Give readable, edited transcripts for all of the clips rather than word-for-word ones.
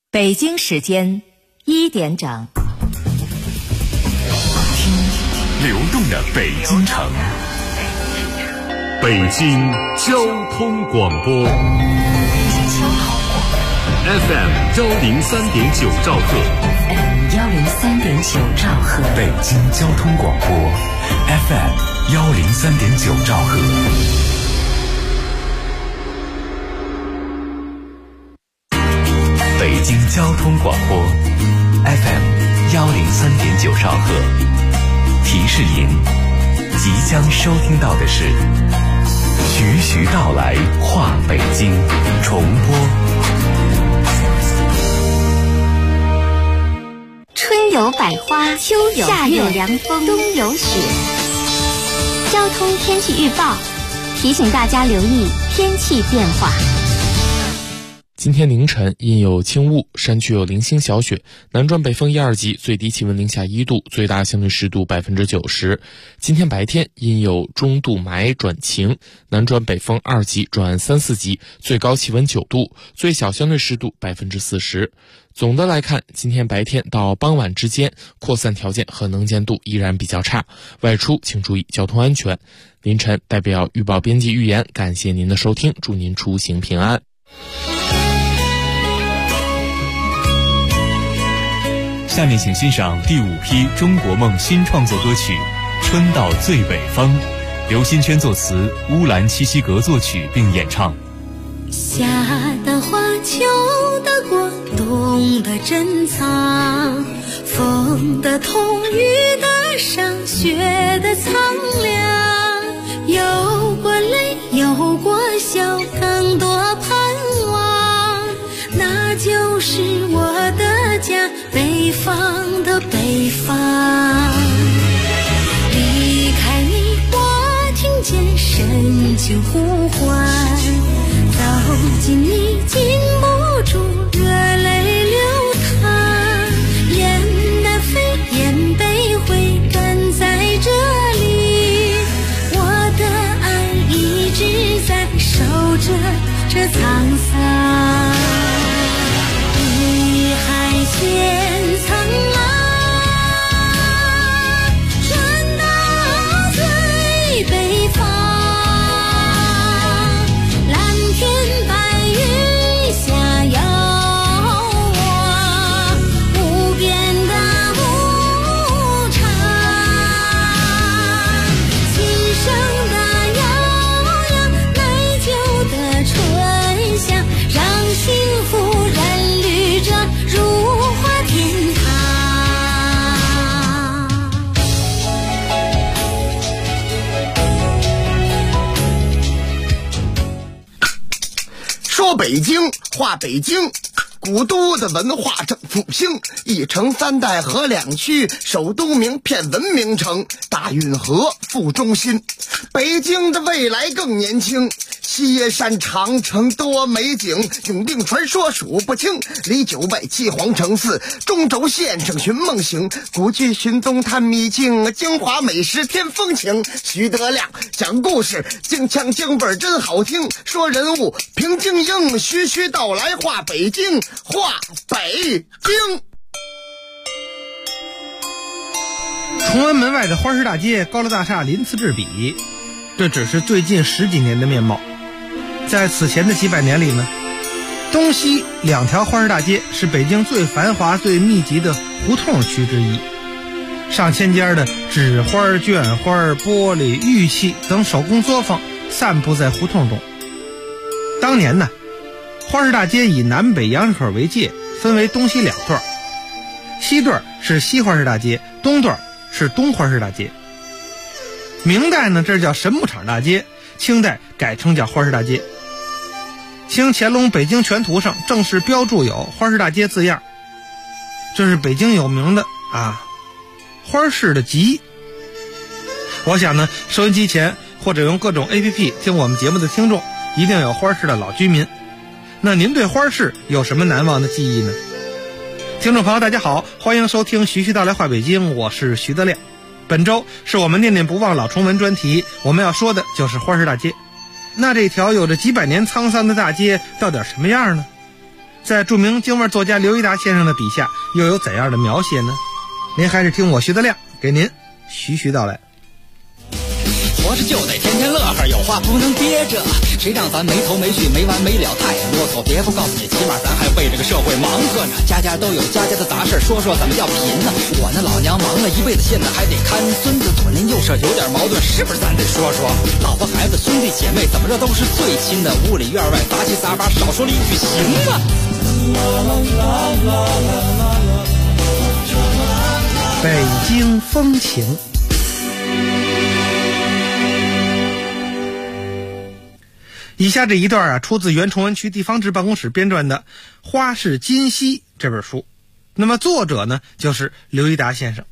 北京时间1点整， 听流动的北京城，北京交通广播 FM 103.9兆赫， 103.9兆赫， 北京交通广播 FM 103.9兆赫。北京交通广播 FM 103.9兆赫，提示您，即将收听到的是徐徐道来话北京重播。 春有百花，秋有夏有凉风，冬有雪。交通天气预报提醒大家留意天气变化。 今天凌晨阴有轻雾，山区有零星小雪，南转北风1、2级，最低气温零下1度，最大相对湿度90%。今天白天阴有中度霾转晴，南转北风2级转3、4级，最高气温9度，最小相对湿度40%。总的来看，今天白天到傍晚之间，扩散条件和能见度依然比较差，外出请注意交通安全。凌晨代表预报编辑预言，感谢您的收听，祝您出行平安。 下面请欣赏第5批中国梦新创作歌曲《春到最北方》，刘新轩作词，乌兰七西格作曲并演唱。 夏的花，秋的果，冬的珍藏，风的痛，雨的伤，雪的苍凉，有过泪，有过笑，更多盼望，那就是我的家，北方的北方。离开你，我听见深情呼唤，走近你，禁不住热泪流淌，雁南飞，雁北回，赶在这里，我的爱一直在守着这沧桑。碧海线苍茫，春到最北方，蓝天白云下遥望，无边的牧场，琴声的悠扬，美酒的醇香，让幸福染绿着如花天堂。 说北京，话北京，古都的文化正复兴，一城3代和2区，首都名片文明城，大运河副中心。北京的未来更年轻，西耶山长城多美景，永定传说数不清，离9外7皇城4，中轴线上寻梦行，古剧寻踪探秘境，京华美食添风情。徐德亮讲故事，京腔京味真好听，说人物评京英，徐徐道来话北京，话北京。 崇安门外的花市大街，高楼大厦鳞次栉比，这只是最近10几年的面貌。在此前的几百年里呢，东西2条花市大街是北京最繁华最密集的胡同区之一，上千家的纸花、绢花、玻璃、玉器等手工作坊散布在胡同中。当年呢，花市大街以南北杨市口为界，分为东西2段，西段是西花市大街，东段是东花市大街。明代呢，这叫神木厂大街，清代改称叫花市大街。清乾隆北京全图上正式标注有花市大街字样，这是北京有名的花市的集。我想呢，收音机前或者用各种 APP 听我们节目的听众，一定有花市的老居民。那您对花市有什么难忘的记忆呢？听众朋友大家好，欢迎收听徐徐道来话北京，我是徐德亮。本周是我们念念不忘老崇文专题，我们要说的就是花市大街。那这条有着几百年沧桑的大街到底什么样呢？ 在著名京味作家刘一达先生的笔下又有怎样的描写呢？您还是听我徐德亮给您徐徐道来。 活着就得天天乐呵，有话不能憋着，谁让咱没头没绪没完没了太啰嗦，别不告诉你，起码咱还为这个社会忙活呢，家家都有家家的杂事，说说怎么叫贫呢？我那老娘忙了一辈子，现在还得看孙子，左邻右舍有点矛盾，是不是咱得说说？老婆孩子兄弟姐妹怎么着都是最亲的，屋里院外杂七杂八，少说了一句行吗？ 北京风情。以下这一段出自原崇文区地方志办公室编撰的《花市今昔》这本书，那么作者呢就是刘一达先生。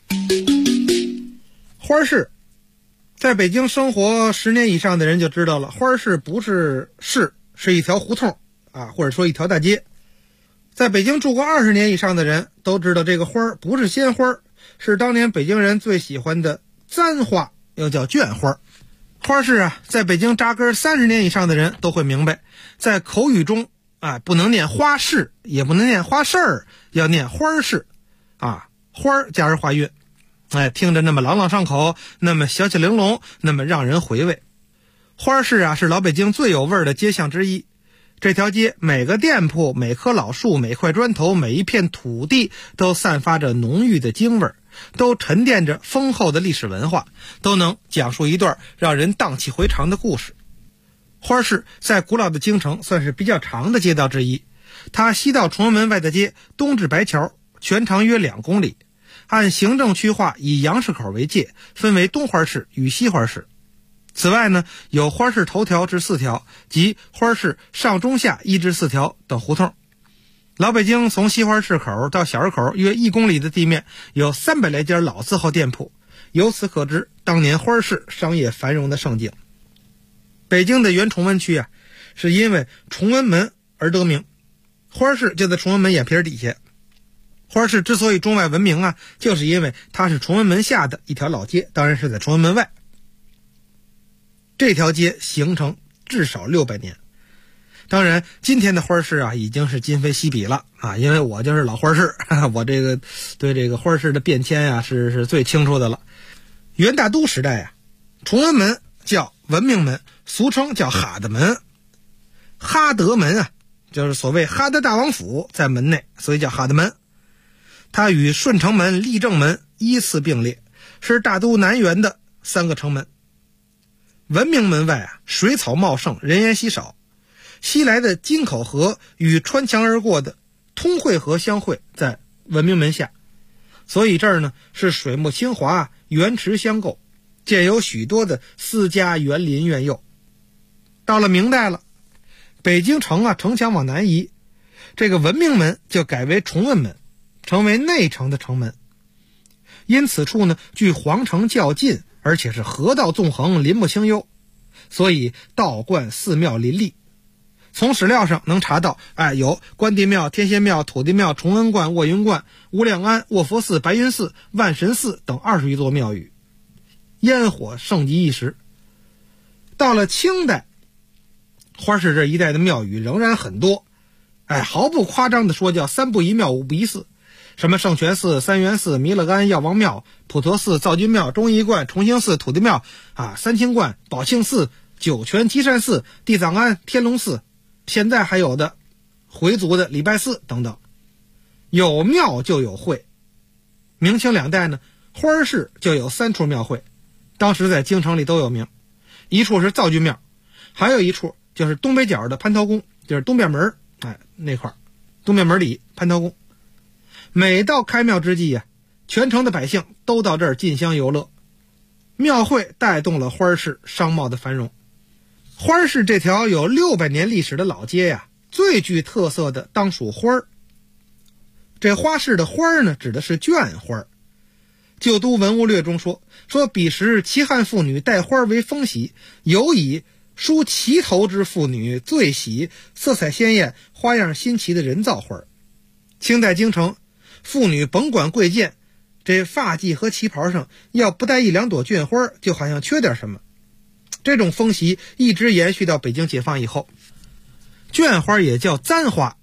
花市，在北京生活10年以上的人就知道了，花市不是市，是一条胡同或者说一条大街。在北京住过20年以上的人都知道，这个花不是鲜花，是当年北京人最喜欢的簪花，又叫绢花。花市在北京扎根30年以上的人都会明白，在口语中不能念花市，也不能念花市儿，要念花市花加上化韵，听着那么朗朗上口，那么小巧玲珑，那么让人回味。花市是老北京最有味儿的街巷之一，这条街每个店铺、每棵老树、每块砖头、每一片土地都散发着浓郁的京味儿，都沉淀着丰厚的历史文化，都能讲述一段让人荡气回肠的故事。花市在古老的京城算是比较长的街道之一，它西到崇文门外的街，东至白桥，全长约2公里。按行政区划以杨市口为界，分为东花市与西花市。此外呢，有花市头条至4条及花市上中下1至4条等胡同。老北京从西花市口到小市口约1公里的地面有300来家老字号店铺，由此可知当年花市商业繁荣的盛景。北京的原崇文区是因为崇文门而得名，花市就在崇文门眼皮底下。花市之所以中外闻名就是因为它是崇文门下的一条老街，当然是在崇文门外。这条街形成至少600年。当然今天的花市已经是今非昔比了因为我就是老花市，我这个对这个花市的变迁是最清楚的了。元大都时代崇文门叫文明门，俗称叫哈德门。哈德门就是所谓哈德大王府在门内，所以叫哈德门。它与顺城门、立正门依次并列，是大都南园的3个城门。文明门外水草茂盛，人烟稀少。西来的金口河与穿墙而过的通惠河相会在文明门下，所以这儿呢是水木清华，园池相构，建有许多的私家园林院囿。到了明代了，北京城城墙往南移，这个文明门就改为崇文门，成为内城的城门。因此处呢距皇城较近，而且是河道纵横，林木清幽，所以道观寺庙林立。从史料上能查到有关帝庙、天仙庙、土地庙、崇恩观、卧云观、无量庵、卧佛寺、白云寺、万神寺等20余座庙宇，烟火盛极一时。到了清代，花市这一带的庙宇仍然很多，毫不夸张的说叫3不一庙5不一寺，什么圣泉寺、三元寺、弥勒庵、药王庙、普陀寺、造君庙、忠义观、重兴寺、土地庙三清观、宝庆寺、九泉积善寺、地藏庵、天龙寺，现在还有的回族的礼拜寺等等。有庙就有会。明清2代呢，花市就有3处庙会，当时在京城里都有名。一处是造君庙，还有一处就是东北角的蟠桃宫，就是东便门那块东便门里蟠桃宫。每到开庙之际全城的百姓都到这儿进香游乐。庙会带动了花市商贸的繁荣。花市这条有600年历史的老街最具特色的当属花儿。这花市的花儿呢，指的是绢花。旧都文物略中说彼时齐汉妇女戴花为风习，尤以梳齐头之妇女最喜色彩鲜艳、花样新奇的人造花。清代京城妇女甭管贵贱，这发髻和旗袍上要不带1、2朵绢花，就好像缺点什么。这种风习一直延续到北京解放以后。绢花也叫簪花，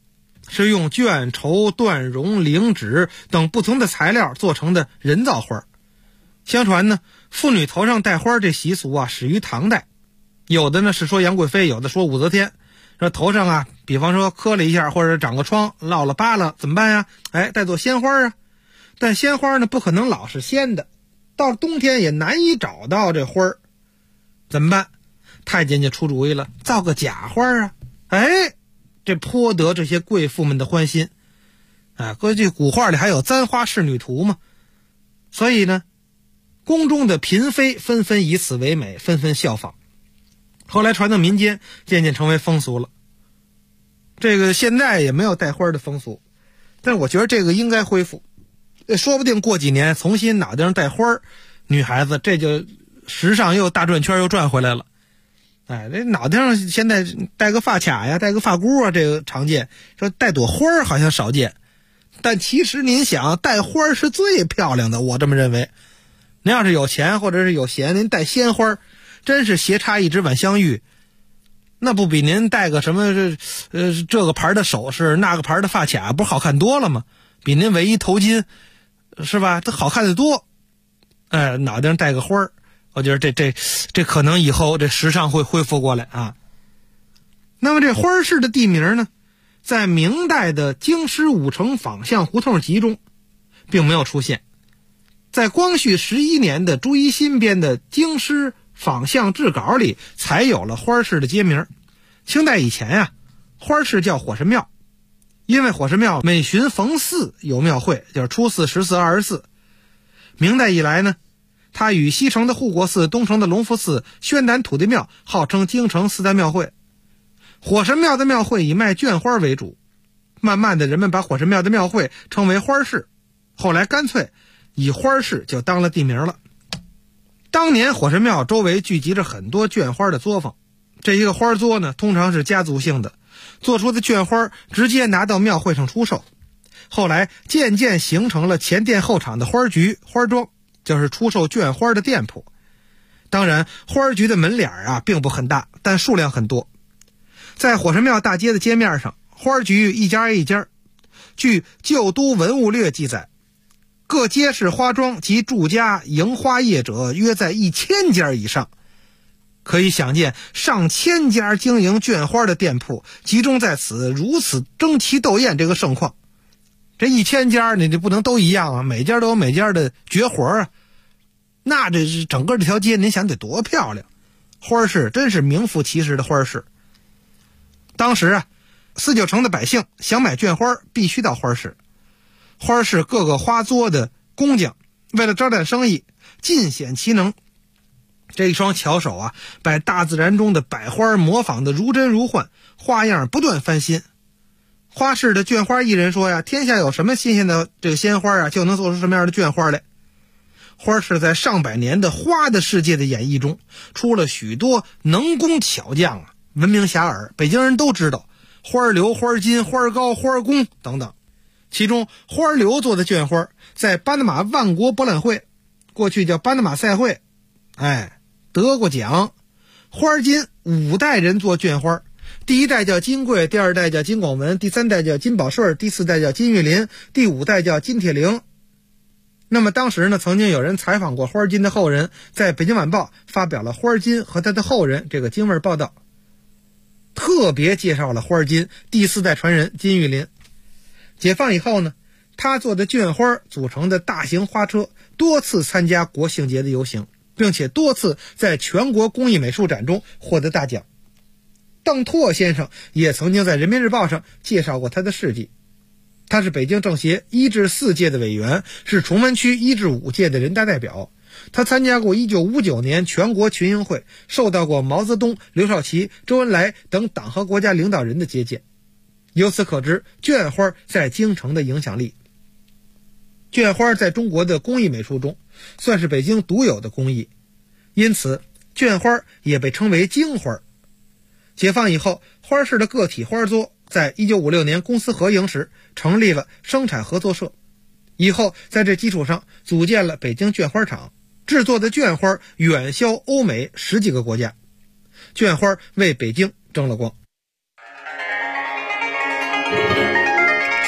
是用绢、绸、缎、绒、绫、纸等不同的材料做成的人造花。相传呢，妇女头上戴花这习俗啊，始于唐代。有的呢是说杨贵妃，有的说武则天，说头上啊，比方说磕了一下，或者长个疮，落了疤了，怎么办呀？戴做鲜花啊。但鲜花呢，不可能老是鲜的，到了冬天也难以找到这花儿，怎么办？太监就出主意了，造个假花啊！这颇得这些贵妇们的欢心。根据古画里还有簪花仕女图嘛，所以呢，宫中的嫔妃纷纷以此为美，纷纷效仿。后来传到民间，渐渐成为风俗了。这个现在也没有戴花的风俗，但是我觉得这个应该恢复。说不定过几年重新脑袋上戴花，女孩子这就时尚又大转圈又转回来了。这脑袋上现在戴个发卡呀，戴个发箍啊，这个常见。说戴朵花好像少见，但其实您想，戴花是最漂亮的，我这么认为。您要是有钱或者是有闲，您戴鲜花，真是斜插一枝晚香玉，那不比您戴个什么这个牌的首饰，那个牌的发卡，不是好看多了吗？比您围一头巾，是吧？这好看得多。脑袋上戴个花，我觉得这可能以后这时尚会恢复过来啊。那么这花市的地名呢，在明代的《京师五城坊巷胡同集》中并没有出现。在光绪11年的朱一新编的《京师坊巷志稿》里才有了花市的街名。清代以前呀，花市叫火神庙，因为火神庙每旬逢4有庙会，就是初4、14、24。明代以来呢，它与西城的护国寺、东城的隆福寺、宣南土地庙号称京城4大庙会。火神庙的庙会以卖绢花为主，慢慢的人们把火神庙的庙会称为花市，后来干脆以花市就当了地名了。当年火神庙周围聚集着很多绢花的作坊，这一个花作呢，通常是家族性的，做出的绢花直接拿到庙会上出售。后来渐渐形成了前店后厂的花局、花庄，就是出售绢花的店铺。当然，花局的门脸啊并不很大，但数量很多。在火神庙大街的街面上，花局一家一家。据《旧都文物略》记载，各街市花庄及住家营花业者约在1000家以上。可以想见，上千家经营绢花的店铺集中在此，如此争奇斗艳这个盛况。这1000家你就不能都一样啊，每家都有每家的绝活啊。那这是整个这条街，您想得多漂亮！花市真是名副其实的花市。当时啊，4、9城的百姓想买绢花必须到花市。花市各个花作的工匠为了招揽生意，尽显其能。这一双巧手啊，把大自然中的百花模仿的如真如幻，花样不断翻新。花市的绢花艺人说呀，天下有什么新鲜的这个鲜花啊，就能做出什么样的绢花来。花市在上百年的花的世界的演绎中，出了许多能工巧匠啊，闻名遐迩，北京人都知道花流、花金、花糕、花工等等。其中花流做的绢花在巴拿马万国博览会，过去叫巴拿马赛会，得过奖。花金5代人做绢花，第1代叫金贵，第2代叫金广文，第3代叫金宝顺，第4代叫金玉林，第5代叫金铁灵。那么当时呢，曾经有人采访过花金的后人，在北京晚报发表了花金和他的后人这个京味报道，特别介绍了花金第4代传人金玉林。解放以后呢，他做的绢花组成的大型花车多次参加国庆节的游行，并且多次在全国工艺美术展中获得大奖。邓拓先生也曾经在人民日报上介绍过他的事迹。他是北京政协1至4届的委员，是崇文区1至5届的人大代表。他参加过1959年全国群英会，受到过毛泽东、刘少奇、周恩来等党和国家领导人的接见。由此可知绢花在京城的影响力。绢花在中国的工艺美术中算是北京独有的工艺，因此绢花也被称为京花。解放以后，花市的个体花作在1956年公私合营时成立了生产合作社，以后在这基础上组建了北京绢花厂，制作的绢花远销欧美10几个国家。绢花为北京争了光。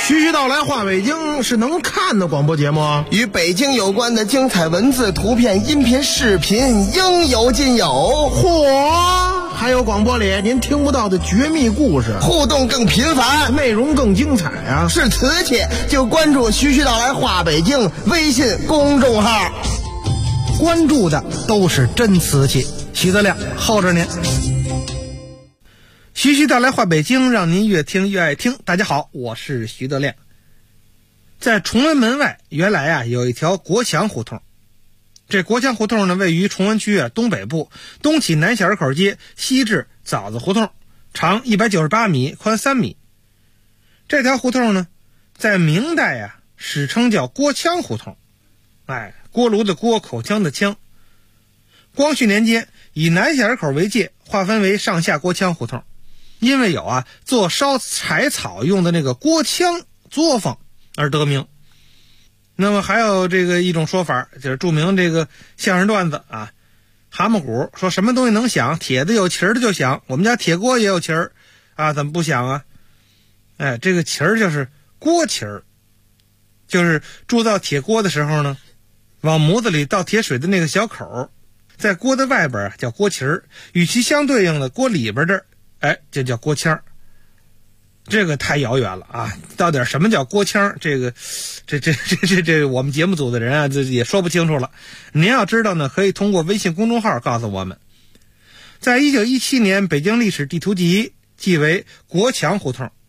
徐徐道来话北京是能看的广播节目， 与北京有关的精彩文字、图片、音频、视频应有尽有。 嚯！还有广播里您听不到的绝密故事， 互动更频繁， 内容更精彩啊！ 是瓷器就关注徐徐道来话北京微信公众号， 关注的都是真瓷器。徐德亮候着您。徐徐道来话北京，让您越听越爱听。大家好，我是徐德亮。在崇文门外原来啊有一条国强胡同，这国强胡同呢位于崇文区东北部，东起南小二口街，西至枣子胡同，长198米，宽3米。这条胡同呢在明代啊史称叫郭枪胡同，锅炉的锅，口腔的腔。光绪年间以南小二口为界，划分为上下郭枪胡同，因为有做烧柴草用的那个锅腔作坊而得名。那么还有这个一种说法，就是著名这个相声段子蛤蟆鼓说什么东西能响，铁的有旗儿的就响，我们家铁锅也有旗儿怎么不响啊？这个旗儿就是锅旗儿，就是铸造铁锅的时候呢，往模子里倒铁水的那个小口，在锅的外边叫锅旗儿，与其相对应的锅里边这就叫锅腔。这个太遥远了到底什么叫锅腔，这我们节目组的人这也说不清楚了。您要知道呢，可以通过微信公众号告诉我们。在1917年北京历史地图集记为国强胡同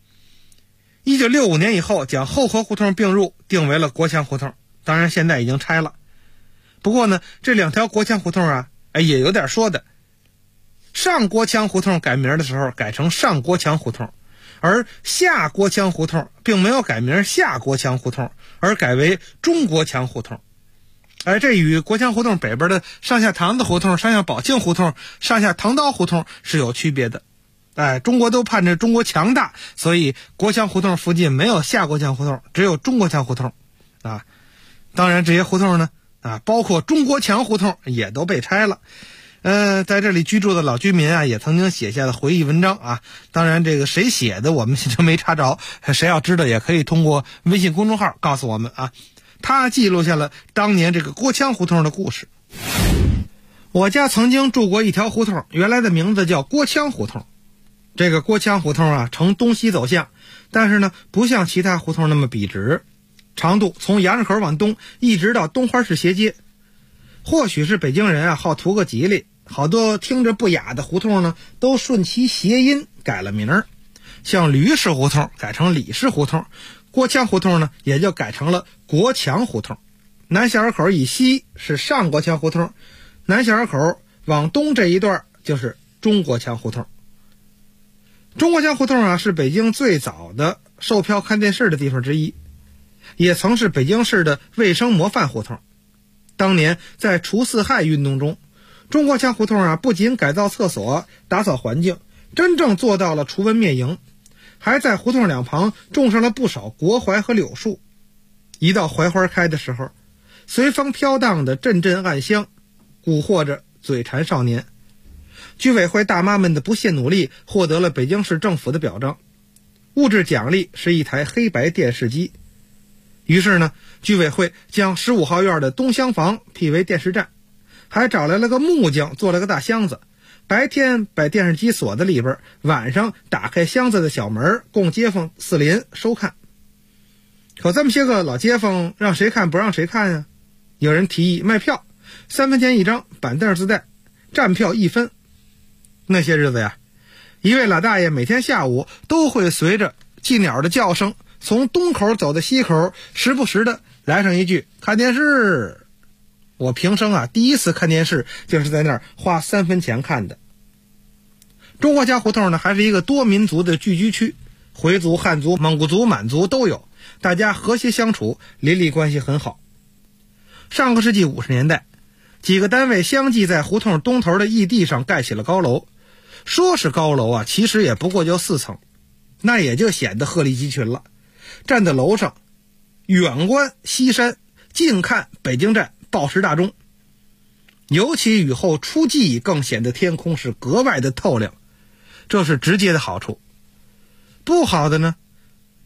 ，1965年以后将后河胡同并入，定为了国强胡同，当然现在已经拆了。不过呢，这两条国强胡同也有点说的。上国强胡同改名的时候改成上国强胡同，而下国强胡同并没有改名下国强胡同，而改为中国强胡同。这与国强胡同北边的上下堂子胡同、上下宝庆胡同、上下唐刀胡同是有区别的。中国都盼着中国强大，所以国强胡同附近没有下国强胡同，只有中国强胡同当然这些胡同呢包括中国强胡同也都被拆了。在这里居住的老居民也曾经写下了回忆文章当然这个谁写的我们就没查着，谁要知道也可以通过微信公众号告诉我们他记录下了当年这个郭枪胡同的故事。我家曾经住过一条胡同，原来的名字叫郭枪胡同。这个郭枪胡同呈东西走向，但是呢不像其他胡同那么笔直，长度从杨市口往东一直到东花市斜街。或许是北京人好图个吉利，好多听着不雅的胡同呢都顺其谐音改了名儿，像吕氏胡同改成李氏胡同，郭强胡同呢也就改成了国强胡同。南小二口以西是上国强胡同，南小二口往东这一段就是中国强胡同。中国强胡同是北京最早的售票看电视的地方之一，也曾是北京市的卫生模范胡同。当年在除四害运动中，中国强胡同不仅改造厕所、打扫环境，真正做到了除蚊灭蝇，还在胡同两旁种上了不少国槐和柳树。一到槐花开的时候，随风飘荡的阵阵暗香，蛊惑着嘴馋少年。居委会大妈们的不懈努力获得了北京市政府的表彰，物质奖励是一台黑白电视机。于是呢，居委会将15号院的东厢房辟为电视站，还找来了个木匠做了个大箱子，白天把电视机锁在里边，晚上打开箱子的小门，供街坊四邻收看。可这么些个老街坊让谁看不让谁看呀？有人提议卖票，3分钱一张，板凳自带，站票1分。那些日子呀，一位老大爷每天下午都会随着鸡鸟的叫声从东口走到西口，时不时的来上一句看电视。我平生第一次看电视就是在那儿花3分钱看的。中国家胡同呢还是一个多民族的聚居区，回族、汉族、蒙古族、满族都有，大家和谐相处，邻里关系很好。上个世纪50年代，几个单位相继在胡同东头的驿地上盖起了高楼，说是高楼其实也不过就4层，那也就显得鹤立鸡群了。站在楼上，远观西山，近看北京站、报时大钟。尤其雨后初霁，更显得天空是格外的透亮，这是直接的好处。不好的呢，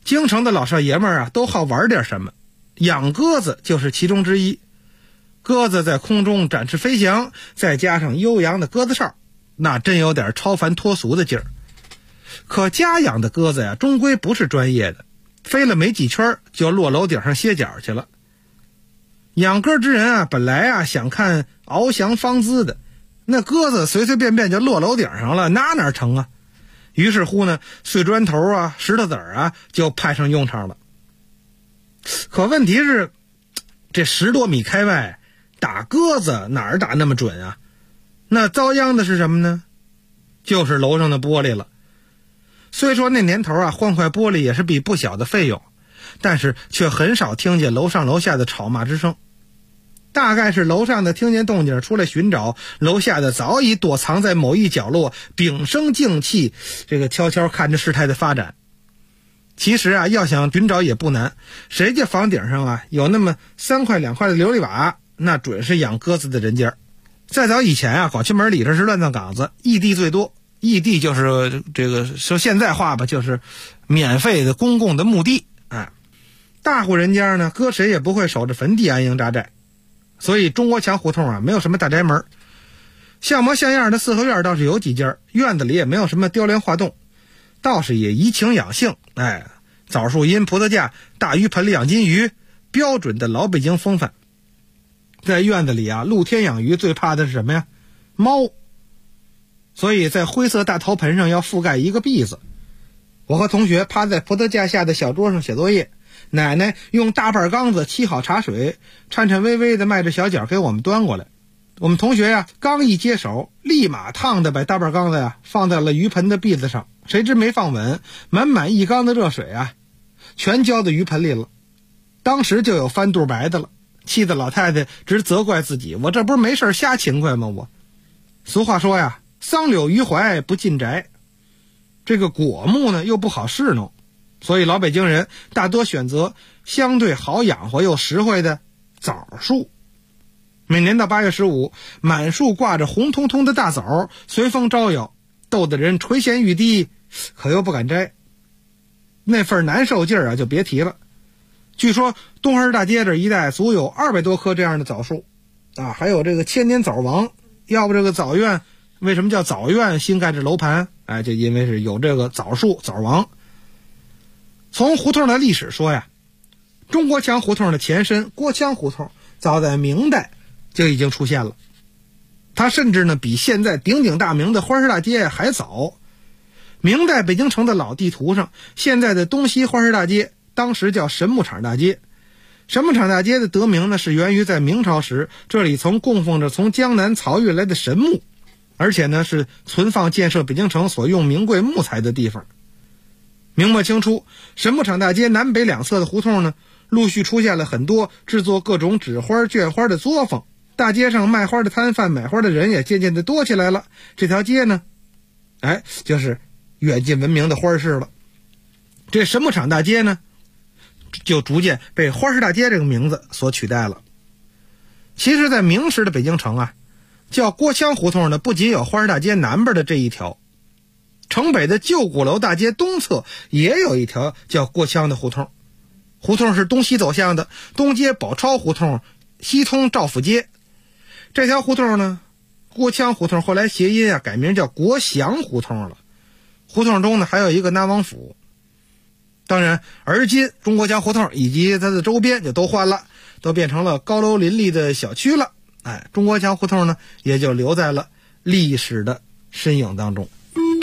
京城的老少爷们儿啊，都好玩点什么，养鸽子就是其中之一。鸽子在空中展翅飞翔，再加上悠扬的鸽子哨，那真有点超凡脱俗的劲儿。可家养的鸽子呀，终归不是专业的，飞了没几圈就落楼顶上歇脚去了。养鸽之人啊，本来啊想看翱翔芳姿的，那鸽子随随便便就落楼顶上了，哪成啊？于是乎呢，碎砖头啊、石头子儿啊就派上用场了。可问题是，这10多米开外打鸽子哪儿打那么准啊？那遭殃的是什么呢？就是楼上的玻璃了。虽说那年头啊，换块玻璃也是笔不小的费用，但是却很少听见楼上楼下的吵骂之声。大概是楼上的听见动静出来寻找，楼下的早已躲藏在某一角落，屏声静气，这个悄悄看着事态的发展。其实啊，要想寻找也不难，谁家房顶上啊有那么3块2块的琉璃瓦，那准是养鸽子的人家。再早以前啊，广渠门里头是乱葬岗子，异地最多。异地就是这个说现在话吧，就是免费的公共的墓地。大户人家呢，搁谁也不会守着坟地安营扎寨，所以中国墙胡同啊没有什么大宅门，像模像样的四合院倒是有几家，院子里也没有什么雕梁画栋，倒是也怡情养性。枣树荫葡萄架，大鱼盆里养金鱼，标准的老北京风范。在院子里啊，露天养鱼最怕的是什么呀？猫。所以在灰色大陶盆上要覆盖一个篦子。我和同学趴在葡萄架下的小桌上写作业，奶奶用大半缸子沏好茶水，颤颤巍巍的迈着小脚给我们端过来。我们同学呀，刚一接手，立马烫的把大半缸子呀放在了鱼盆的篦子上，谁知没放稳，满满一缸的热水啊，全浇到鱼盆里了。当时就有翻肚白的了，气得老太太直责怪自己，我这不是没事瞎勤快吗？我俗话说呀，桑柳于怀不进宅，这个果木呢又不好侍弄，所以老北京人大多选择相对好养活又实惠的枣树。每年到8月15，满树挂着红彤彤的大枣，随风招摇，逗得人垂涎欲滴，可又不敢摘。那份难受劲儿啊，就别提了。据说东河大街这一带足有200多棵这样的枣树啊，还有这个千年枣王。要不这个枣院为什么叫枣院？新盖着楼盘，就因为是有这个枣树枣王。从胡同的历史说呀，中国墙胡同的前身郭腔胡同早在明代就已经出现了，它甚至呢比现在鼎鼎大名的花市大街还早。明代北京城的老地图上，现在的东西花市大街当时叫神木场大街。神木场大街的得名呢，是源于在明朝时，这里曾供奉着从江南漕运来的神木，而且呢是存放建设北京城所用名贵木材的地方。明末清初，神木场大街南北两侧的胡同呢，陆续出现了很多制作各种纸花绢花的作坊，大街上卖花的摊贩买花的人也渐渐的多起来了。这条街呢就是远近闻名的花市了。这神木场大街呢就逐渐被花市大街这个名字所取代了。其实在明时的北京城啊，叫郭腔胡同呢，不仅有花市大街南边的这一条，城北的旧鼓楼大街东侧也有一条叫郭腔的胡同。胡同是东西走向的，东接宝钞胡同，西通赵府街。这条胡同呢，郭腔胡同后来谐音改名叫国祥胡同了。胡同中呢还有一个南王府。当然而今中国腔胡同以及它的周边就都换了，都变成了高楼林立的小区了。中国腔胡同呢也就留在了历史的身影当中。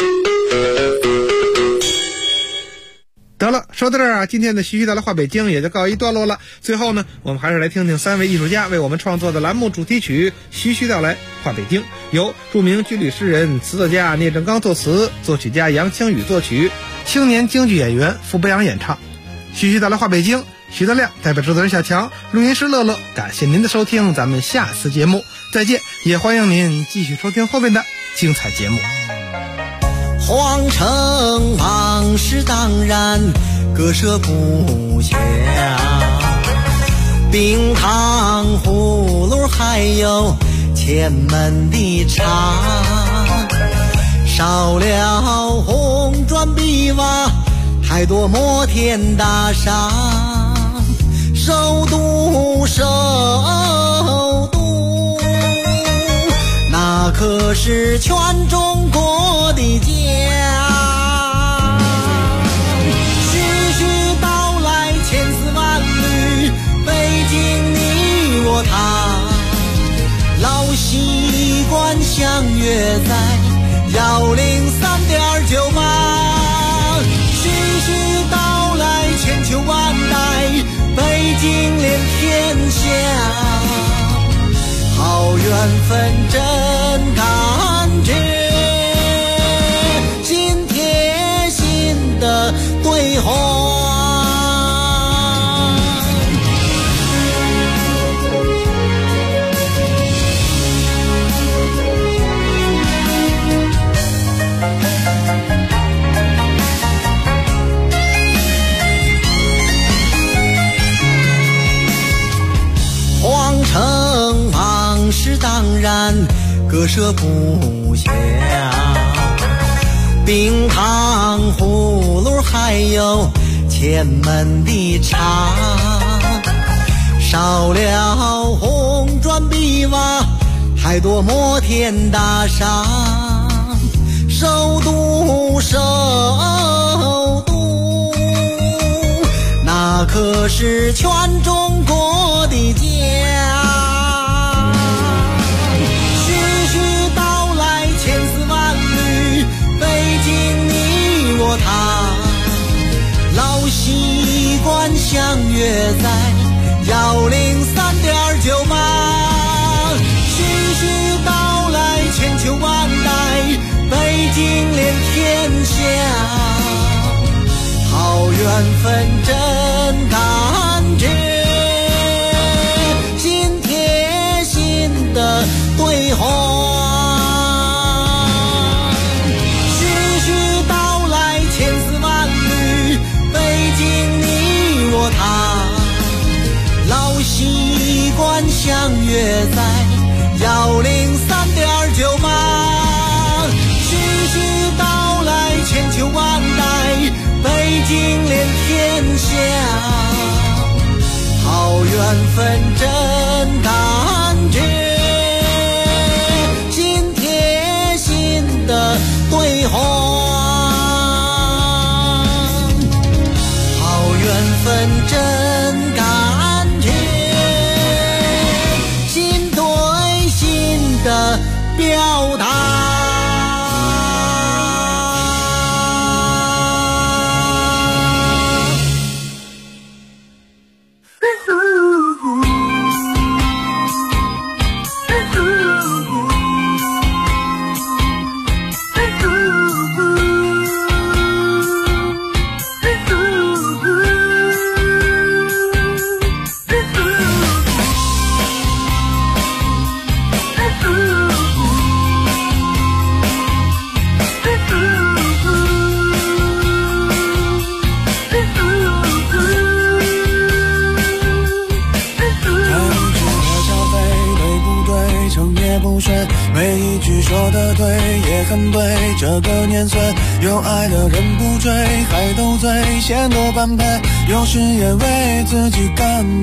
得了，说到这儿啊，今天的徐徐道来话北京也就告一段落了。最后呢，我们还是来听听3位艺术家为我们创作的栏目主题曲《徐徐道来话北京》，由著名军旅诗人、词作家聂正刚作词，作曲家杨清宇作曲，青年京剧演员傅博洋演唱。徐徐道来话北京，徐德亮代表制作人小强，录音师乐乐，感谢您的收听，咱们下次节目再见，也欢迎您继续收听后面的精彩节目。 皇城往事当然割舍不下，冰糖葫芦还有前门的茶，少了红砖碧瓦还多摩天大厦，首都首都，那可是全中国的家。徐徐道来千丝万缕，北京你我他，老习惯相约在103.98。徐徐道来千秋万代，北京连天下，好缘分真感觉，心贴心的对话。皇城往事当然割舍不下，冰糖葫芦还有前门的茶，少了红砖碧瓦，还多摩天大厦，首都首都，那可是全中国的家。徐徐道来千丝万缕，北京你我他，老习惯相约在103.98。徐徐道来千秋万代，北京连天下，好缘分真感觉，心贴心的对话。徐徐道来千丝万缕，北京你我他，老习惯相约在103.98。徐徐道来千秋万代，北京连天下，好缘分真感觉，心贴心的对话。好缘分真感觉，心对心的表达。 每一句说得对也很对，这个年岁有爱的人不追，还斗嘴显得般配，有时也为自己感